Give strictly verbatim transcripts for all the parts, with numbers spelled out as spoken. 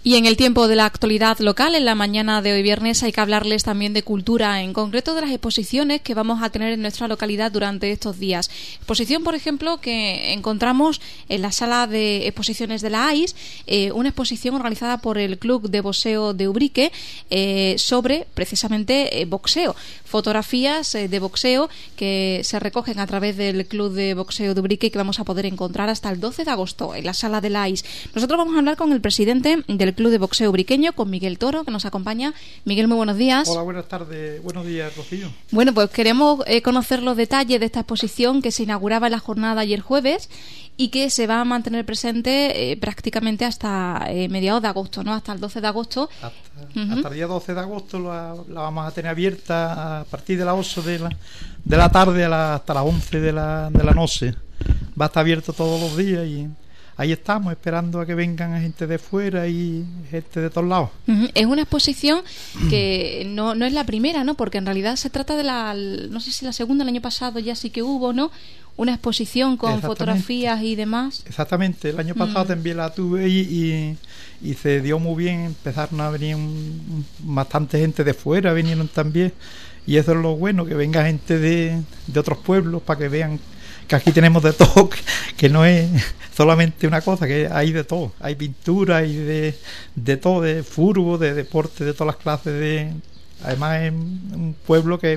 Y en el tiempo de la actualidad local, en la mañana de hoy viernes, hay que hablarles también de cultura, en concreto de las exposiciones que vamos a tener en nuestra localidad durante estos días. Exposición, por ejemplo, que encontramos en la sala de exposiciones de la A I S, eh, una exposición organizada por el Club de Boxeo de Ubrique eh, sobre, precisamente, eh, boxeo. Fotografías eh, de boxeo que se recogen a través del Club de Boxeo de Ubrique y que vamos a poder encontrar hasta el doce de agosto en la sala de la A I S. Nosotros vamos a hablar con el presidente del Club de Boxeo Ubriqueño, con Miguel Toro, que nos acompaña. Miguel, muy buenos días. Hola, buenas tardes. Buenos días, Rocío. Bueno, pues queremos eh, conocer los detalles de esta exposición que se inauguraba en la jornada ayer jueves y que se va a mantener presente eh, prácticamente hasta eh, mediados de agosto, ¿no? Hasta el doce de agosto. Hasta, uh-huh. hasta el día doce de agosto la, la vamos a tener abierta a partir de las ocho de la, de la tarde a la, hasta las once de la, de la noche. Va a estar abierto todos los días y ahí estamos esperando a que vengan gente de fuera y gente de todos lados. Uh-huh. Es una exposición que no, no es la primera, ¿no? Porque en realidad se trata de la, no sé si la segunda, el año pasado ya sí que hubo, ¿no? Una exposición con fotografías y demás. Exactamente, el año pasado mm. también la tuve y, y, y se dio muy bien, empezaron a venir un, bastante gente de fuera, vinieron también, y eso es lo bueno, que venga gente de, de otros pueblos para que vean que aquí tenemos de todo, que, que no es solamente una cosa, que hay de todo, hay pintura, hay de, de todo, de fútbol, de deporte, de todas las clases de... Además es un pueblo que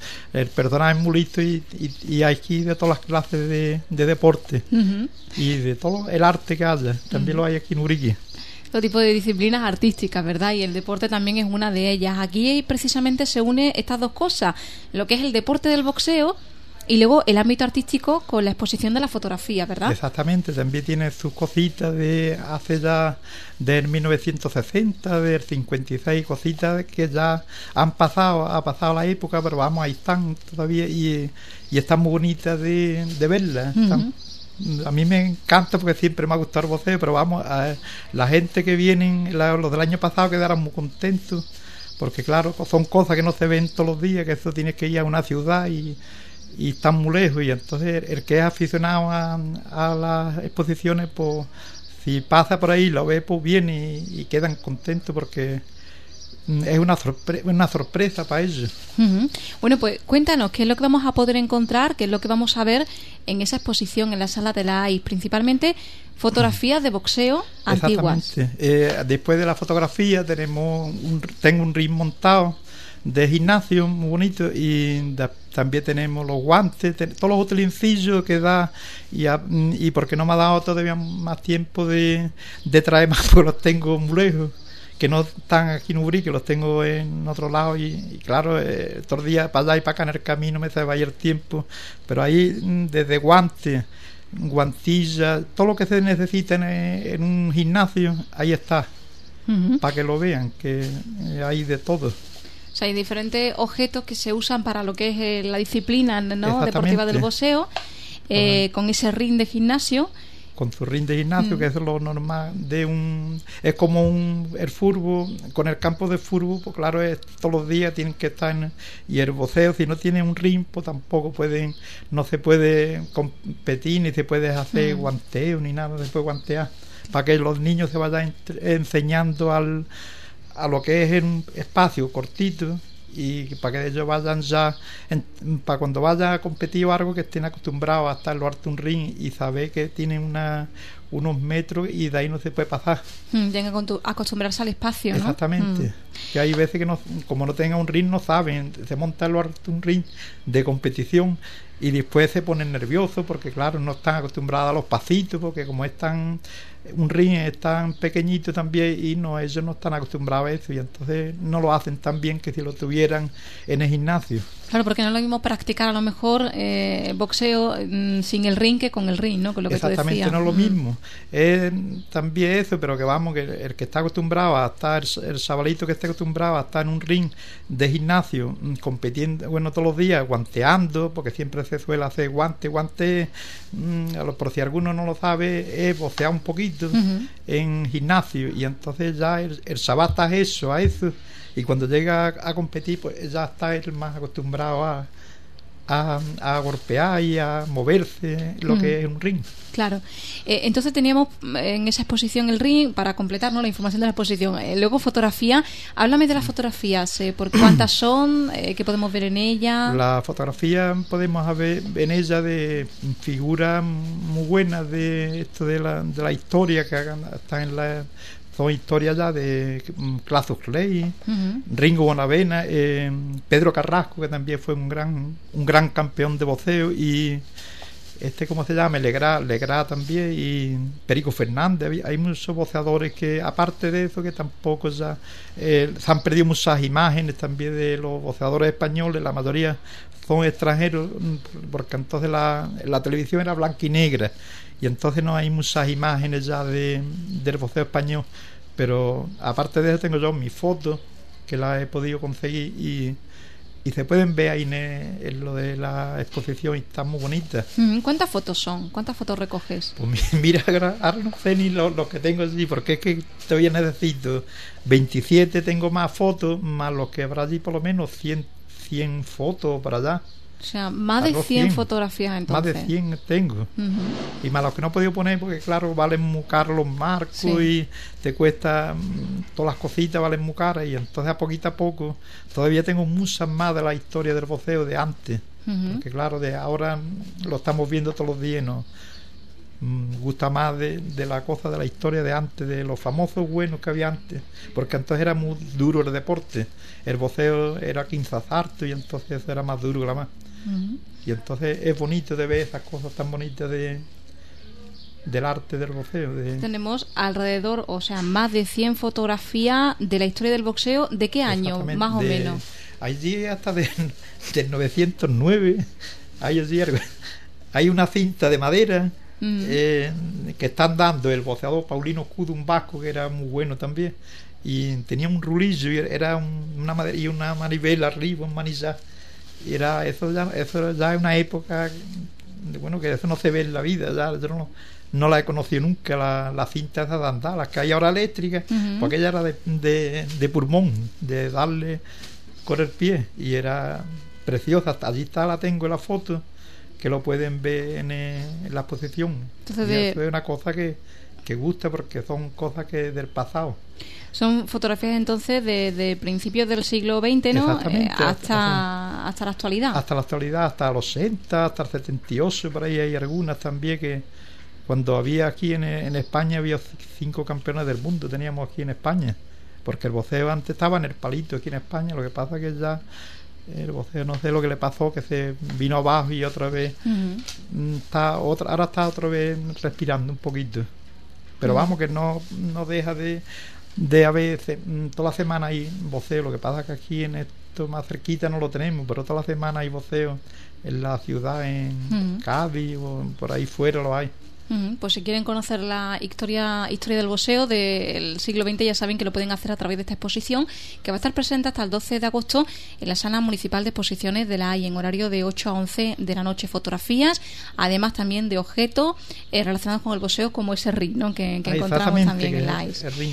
el personaje es muy listo y, y, y hay aquí de todas las clases de, de deporte uh-huh. y de todo el arte que haya, también uh-huh. lo hay aquí en Ubrique. Todo tipo de disciplinas artísticas, ¿verdad? Y el deporte también es una de ellas. Aquí precisamente se une estas dos cosas, lo que es el deporte del boxeo y luego el ámbito artístico con la exposición de la fotografía, ¿verdad? Exactamente, también tiene sus cositas de hace ya del mil novecientos sesenta, del cincuenta y seis, cositas que ya han pasado, ha pasado la época, pero vamos, ahí están todavía y, y están muy bonitas de, de verlas. Están, uh-huh. A mí me encanta porque siempre me ha gustado el boxeo, pero vamos, a, la gente que vienen, la, los del año pasado quedaron muy contentos, porque claro, son cosas que no se ven todos los días, que eso tienes que ir a una ciudad y y están muy lejos, y entonces el que es aficionado a, a las exposiciones, pues si pasa por ahí lo ve, pues viene y, y quedan contentos porque es una, sorpre- una sorpresa para ellos. Uh-huh. Bueno, pues cuéntanos qué es lo que vamos a poder encontrar, qué es lo que vamos a ver en esa exposición en la sala de la A I S, principalmente fotografías de boxeo antiguas. Eh, después de la fotografía tenemos un, tengo un ring montado de gimnasio muy bonito y de, también tenemos los guantes, ten, todos los utensilios que da y, a, y porque no me ha dado todavía más tiempo de, de traer más, porque los tengo muy lejos, que no están aquí en Ubrique, que los tengo en otro lado y, y claro, eh, todos los días para allá y para acá en el camino me se va a ir el tiempo, pero ahí desde guantes, guantillas, todo lo que se necesita en, en un gimnasio, ahí está, uh-huh. para que lo vean, que eh, hay de todo. O sea, hay diferentes objetos que se usan para lo que es eh, la disciplina, ¿no?, deportiva del boxeo, eh, con ese ring de gimnasio. Con su ring de gimnasio, mm. que es lo normal de un... Es como un el fútbol, con el campo de fútbol, pues claro, es, todos los días tienen que estar en... Y el boxeo, si no tiene un ring, pues tampoco pueden... No se puede competir, ni se puede hacer mm. guanteo, ni nada, se puede guantear. Para que los niños se vayan enseñando al... a lo que es un espacio cortito y para que ellos vayan ya en, para cuando vayan a competir o algo, que estén acostumbrados a estar en lo alto de un ring y saber que tienen una, unos metros y de ahí no se puede pasar. Mm, tienen que acostumbrarse al espacio, ¿no? Exactamente. Mm. Que hay veces que no, como no tengan un ring no saben, se monta en lo alto de un ring de competición y después se ponen nerviosos porque claro, no están acostumbrados a los pasitos, porque como es tan un ring es tan pequeñito también y no ellos no están acostumbrados a eso y entonces no lo hacen tan bien que si lo tuvieran en el gimnasio. Claro, porque no es lo mismo practicar a lo mejor eh, boxeo mm, sin el ring que con el ring, ¿no? Con lo que exactamente, tú decías. No es lo mismo. Mm. Es también eso, pero que vamos, que el que está acostumbrado a estar, el chavalito que está acostumbrado a estar en un ring de gimnasio compitiendo, bueno, todos los días, guanteando, porque siempre se suele hacer guante, guante, mmm, por si alguno no lo sabe, es boxear un poquito uh-huh. en gimnasio, y entonces ya el, el chaval está eso, a eso. Y cuando llega a, a competir, pues ya está él más acostumbrado a, a, a golpear y a moverse lo mm. que es un ring. Claro. Eh, entonces teníamos en esa exposición el ring, para completarnos la información de la exposición. Eh, luego fotografía. Háblame de las fotografías. Eh, ¿Por cuántas son? Eh, ¿Qué podemos ver en ella? La fotografía podemos ver en ella de figuras muy buenas de esto de la, de la historia que hagan, están en la... Son historias ya de Claudio Clay, uh-huh. Ringo Bonavena, eh, Pedro Carrasco, que también fue un gran un gran campeón de boxeo, y este, ¿cómo se llama? Legrá, Legrá también, y Perico Fernández. Hay muchos boxeadores que, aparte de eso, que tampoco ya eh, se han perdido muchas imágenes también de los boxeadores españoles. La mayoría son extranjeros, porque entonces la, la televisión era blanca y negra, y entonces no hay muchas imágenes ya de, del boxeo español. Pero aparte de eso tengo yo mis fotos, que las he podido conseguir, y, y se pueden ver ahí en, en lo de la exposición, y están muy bonitas. ¿Cuántas fotos son? ¿Cuántas fotos recoges? Pues mira, ahora no sé ni lo, lo que tengo allí, porque es que todavía necesito veintisiete, tengo más fotos, más los que habrá allí por lo menos cien, cien fotos para allá. O sea, más de cien, cien fotografías entonces. Más de cien tengo. Uh-huh. Y más los que no he podido poner, porque claro, valen muy caros los marcos, sí. Y te cuesta, todas las cositas valen muy caras, y entonces a poquito a poco todavía tengo muchas más de la historia del boxeo de antes. Uh-huh. Porque claro, de ahora lo estamos viendo todos los días, ¿no? Me gusta más de, de la cosa de la historia de antes, de los famosos buenos que había antes, porque entonces era muy duro el deporte. El boxeo era quince asaltos, y entonces eso era más duro que la más. Uh-huh. Y entonces es bonito de ver esas cosas tan bonitas de del arte del boxeo. De... Tenemos alrededor, o sea, más de cien fotografías de la historia del boxeo. ¿De qué año, más o de, menos? Allí hasta de, del novecientos nueve. Hay allí hay una cinta de madera. Uh-huh. eh, que están dando el boxeador Paulino Cudo, un vasco que era muy bueno también, y tenía un rulillo, y era un, una madera y una manivela arriba, un manillar. Y era eso ya, eso ya es una época de, bueno, que eso no se ve en la vida, ya yo no, no la he conocido nunca, la, la cinta esa de andar, las que hay ahora eléctricas. Uh-huh. Porque ella era de, de, de pulmón, de darle con el pie, y era preciosa. Allí está, la tengo en la foto, que lo pueden ver en, en la exposición. Entonces, de... eso es una cosa que, que gusta, porque son cosas que del pasado. Son fotografías entonces de, de principios del siglo veinte, ¿no? Eh, hasta, hasta, hasta la actualidad. Hasta la actualidad, hasta los sesenta, hasta el setenta y ocho, por ahí hay algunas también, que cuando había aquí en, en España, había cinco campeones del mundo, teníamos aquí en España, porque el boxeo antes estaba en el palito aquí en España. Lo que pasa que ya el boxeo, no sé lo que le pasó, que se vino abajo, y otra vez uh-huh. está otra, ahora está otra vez respirando un poquito, pero uh-huh. vamos, que no, no deja de de haber toda la semana hay boxeo. Lo que pasa que aquí en esto más cerquita no lo tenemos, pero toda la semana hay boxeo en la ciudad, en uh-huh. Cádiz o por ahí fuera lo hay. Uh-huh. Pues si quieren conocer la historia historia del boxeo del siglo veinte, ya saben que lo pueden hacer a través de esta exposición, que va a estar presente hasta el doce de agosto en la Sala Municipal de Exposiciones de la A I, en horario de ocho a once de la noche. Fotografías, además también de objetos eh, relacionados con el boxeo, como ese ring, ¿no? que, que encontramos también en la A I.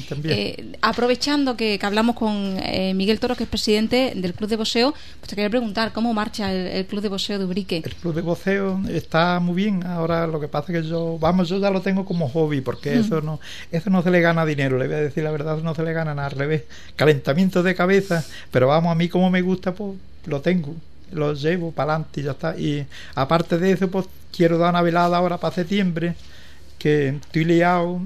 Eh, aprovechando que, que hablamos con eh, Miguel Toro, que es presidente del Club de Boxeo, pues te quería preguntar cómo marcha el, el Club de Boxeo de Ubrique. El Club de Boxeo está muy bien. Ahora lo que pasa es que yo Vamos, yo ya lo tengo como hobby, porque mm. eso no eso no se le gana dinero, le voy a decir la verdad, no se le gana nada, al revés, calentamiento de cabeza, pero vamos, a mí como me gusta, pues lo tengo, lo llevo para adelante y ya está. Y aparte de eso, pues quiero dar una velada ahora para septiembre, que estoy liado,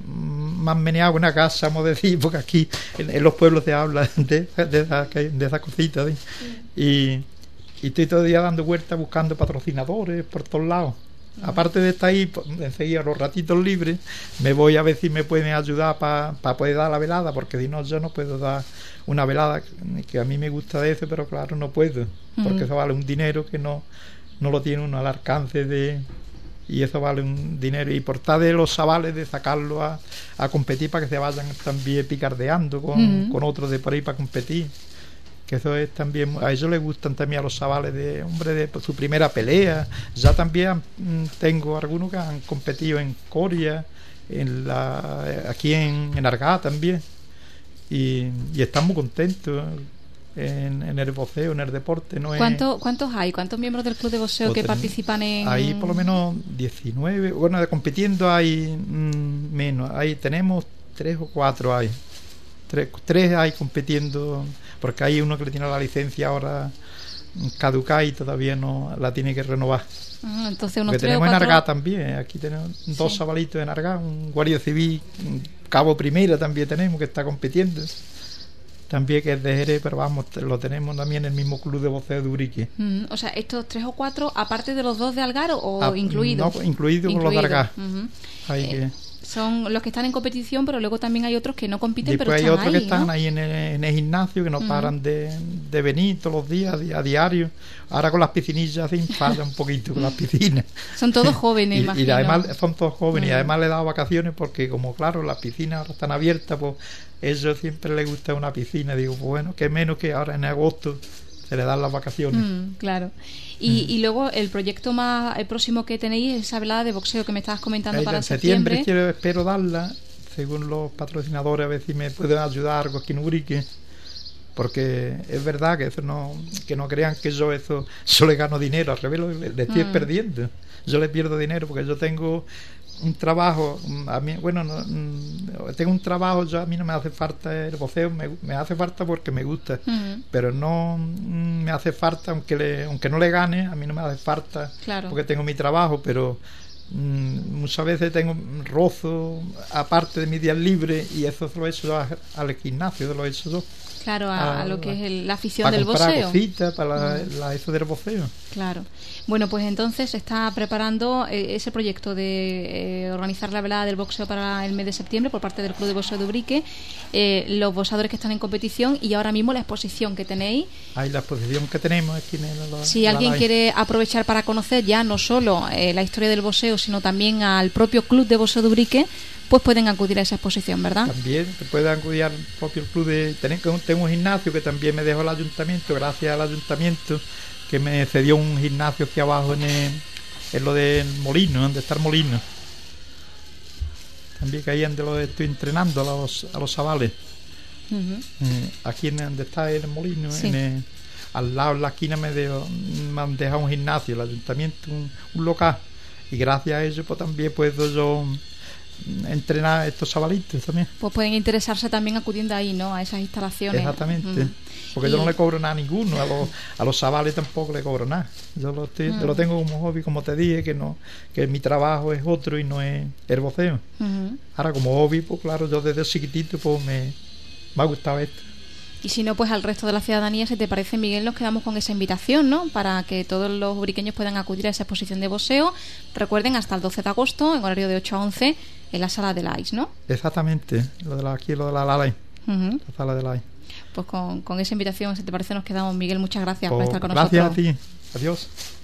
me han meneado una casa, vamos a decir, porque aquí en, en los pueblos se habla de, de esas de esa cositas, ¿sí? mm. y, y estoy todo el día dando vueltas buscando patrocinadores por todos lados. Aparte de estar ahí, pues, enseguida los ratitos libres me voy a ver si me pueden ayudar para pa poder dar la velada, porque si no, yo no puedo dar una velada, que a mí me gusta de eso, pero claro, no puedo, porque uh-huh. eso vale un dinero que no, no lo tiene uno al alcance de... Y eso vale un dinero, y por tal de los chavales de sacarlo a, a competir, para que se vayan también picardeando con, uh-huh. con otros de por ahí para competir. Que eso es también, a ellos les gustan también, a los chavales, de hombre, de pues, su primera pelea. Ya también mmm, tengo algunos que han competido en Coria, en la aquí en, en Argá también, y, y están muy contentos. en, en el boxeo, en el deporte. No ¿Cuánto, es... ¿Cuántos hay? ¿Cuántos miembros del club de boxeo pues que participan en...? Hay por lo menos diecinueve. Bueno, de compitiendo hay mmm, menos. Hay, tenemos tres o cuatro hay. Tres, tres hay compitiendo, porque hay uno que le tiene la licencia ahora caducada y todavía no la tiene que renovar. Ah, entonces unos porque tres tenemos o cuatro... en Argá también. Aquí tenemos dos sí. sabalitos en Argá, un guardia civil, un cabo primera también tenemos que está compitiendo. También que es de Jerez, pero vamos, lo tenemos también en el mismo club de boxeo de Urique. Mm, o sea, estos tres o cuatro, aparte de los dos de Algar o ah, incluidos. No, incluido con los de Argá. Uh-huh. Hay eh, que... Son los que están en competición, pero luego también hay otros que no compiten, Después pero están hay otros ahí, que están ¿no? ahí en el, en el gimnasio, que no uh-huh. paran de, de venir todos los días, a diario. Ahora con las piscinillas se enfada un poquito con las piscinas. Son todos jóvenes, y, imagino. y además son todos jóvenes, uh-huh. y además le he dado vacaciones porque como claro, las piscinas ahora están abiertas, pues ellos siempre les gusta una piscina. Digo, pues bueno, que menos que ahora en agosto se le dan las vacaciones. Mm, claro. Y, mm. y luego el proyecto más el próximo que tenéis es esa velada de boxeo que me estabas comentando. Ahí para en septiembre. septiembre quiero, espero darla, según los patrocinadores, a ver si me pueden ayudar algo aquí en Urique, porque es verdad que eso no, que no crean que yo eso solo le gano dinero, al revés le, le estoy mm. perdiendo. Yo le pierdo dinero porque yo tengo un trabajo, a mí, bueno, no, tengo un trabajo, yo a mí no me hace falta el boxeo, me, me hace falta porque me gusta, uh-huh. pero no me hace falta, aunque le, aunque no le gane, a mí no me hace falta, claro. porque tengo mi trabajo, pero mm, muchas veces tengo rozo aparte de mis días libres y eso se lo he hecho yo al gimnasio, lo he hecho yo. Claro, a, a lo que es el, la afición para del boxeo. Para cositas, para uh-huh. la, la, eso del boxeo. Claro. Bueno, pues entonces se está preparando eh, ese proyecto de eh, organizar la velada del boxeo para el mes de septiembre por parte del Club de Boxeo de Ubrique, eh, los boxeadores que están en competición y ahora mismo la exposición que tenéis. Hay la exposición que tenemos aquí en el, Si la alguien live. quiere aprovechar para conocer ya no solo eh, la historia del boxeo, sino también al propio Club de Boxeo de Ubrique, pues pueden acudir a esa exposición, ¿verdad? También se puede acudir al propio club de... Tengo un gimnasio que también me dejó el ayuntamiento, gracias al ayuntamiento que me cedió un gimnasio aquí abajo en, el, en lo del molino, donde está el molino. También que ahí donde lo estoy entrenando a los, a los chavales. Uh-huh. Eh, aquí en donde está el molino, sí. en el, al lado de la esquina me, dejó, me han dejado un gimnasio, el ayuntamiento, un, un local. Y gracias a eso pues también puedo yo entrenar a estos chavalitos también. Pues pueden interesarse también acudiendo ahí, ¿no? A esas instalaciones. Exactamente. Mm. Porque y... yo no le cobro nada a ninguno, a los, a los chavales tampoco le cobro nada. Yo lo, estoy, mm. yo lo tengo como hobby, como te dije, que no que mi trabajo es otro y no es el boxeo. Mm-hmm. Ahora como hobby, pues claro, yo desde chiquitito pues me, me ha gustado esto. Y si no, pues al resto de la ciudadanía, si te parece, Miguel, nos quedamos con esa invitación, ¿no? Para que todos los ubriqueños puedan acudir a esa exposición de boxeo. Recuerden, hasta el doce de agosto, en horario de ocho a once, en la sala de la I C E, ¿no? Exactamente, lo de la, aquí lo de la Lala, uh-huh. la sala de la I C E. Pues con, con esa invitación, si te parece, nos quedamos. Miguel, muchas gracias oh, por estar con gracias nosotros. Gracias a ti. Adiós.